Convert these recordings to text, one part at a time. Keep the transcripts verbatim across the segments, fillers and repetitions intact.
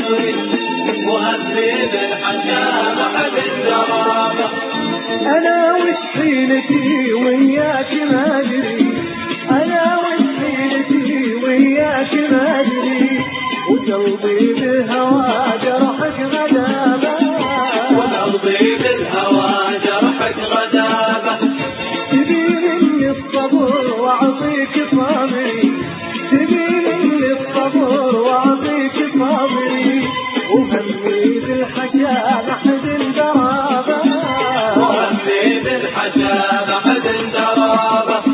صبري وهذب الحشا بعد الدرابة. أنا وش حيلتي وياك ما أدري، أنا وش حيلتي وياك ما أدري، وقلبي بالهوى جرحك غدابة، وقلبي بالهوى جرحك غدابة. تبي مني الصبر وأعطيك صبري، تبي مني الصبر وأعطيك صبري، وهمي بالحشا بعد الدرابة، وهمي بالحشا بعد الدرابة.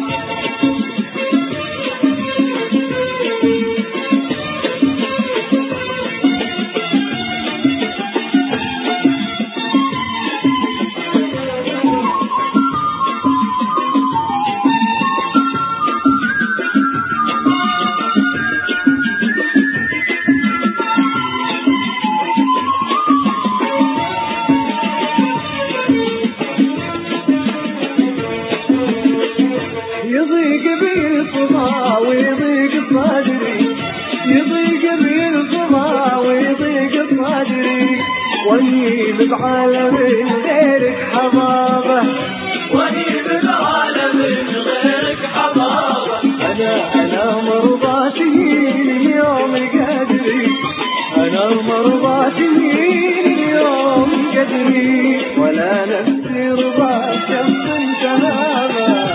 يضيق بي الفضا ويضيق صدري، يضيق بي الفضا ويضيق صدري، واني بعالم غيرك حبابة، واني بعالم غيرك حبابة. انا انا مرضاتي اليوم قدري، انا مرضاتي اليوم قدري، ولا نفسي رضا شخص انتهابا،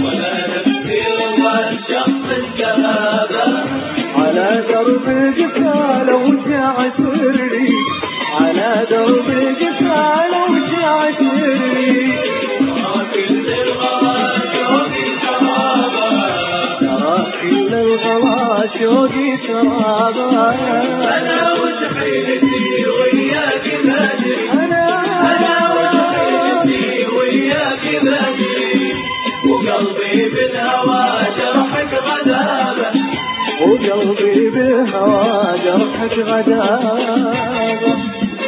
على درب الجفال وجع سري، على درب الجفال وجع سري، ترى كل الغلا شوقي سرابا، ترى كل الغلا شوقي سرابا. أنا وش حيلتي وياك ما أدري، أنا أنا وش حيلتي وياك ما أدري، وقلبي بالهوى جرحك غدابة، وقلبي بالهوى جرحك غدابة.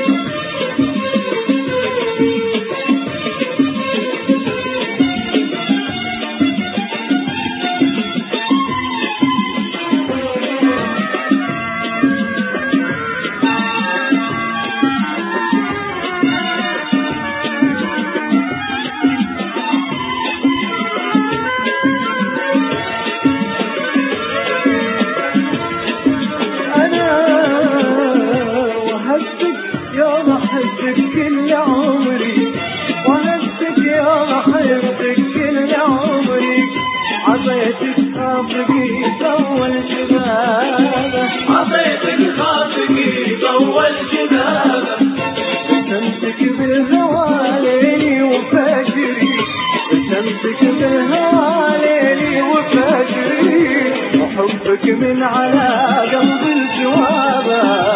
يوم أحبك كل عمري، وأحبك يوم أحبك كل عمري، عطيتك خاطري طول شبابه، عطيتك خاطري طول شبابه. ابتسمتك بالهوى ليلي وفجري، ابتسمتك بالهوى ليلي وفجري، وحبك من على قلب الجوابه،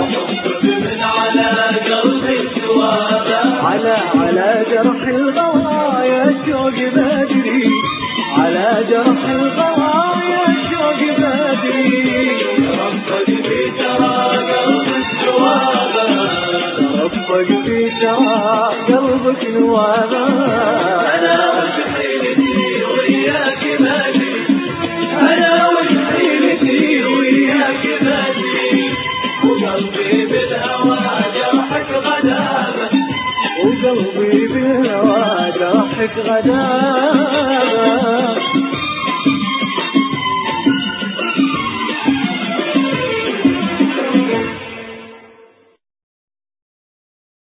على على جرح الغوايا شوق بدري، على جرح الغوايا شوق بدري، ربك في ترى قلب الجوابة، ربك في ترى قلبك نوابة. أنا وش حيلتي وياك ما أدري، أنا وش حيلتي وياك ما أدري، وقلبي بالهوى جرحك غدابة، وقلبي بالهوى جرحك غدابة.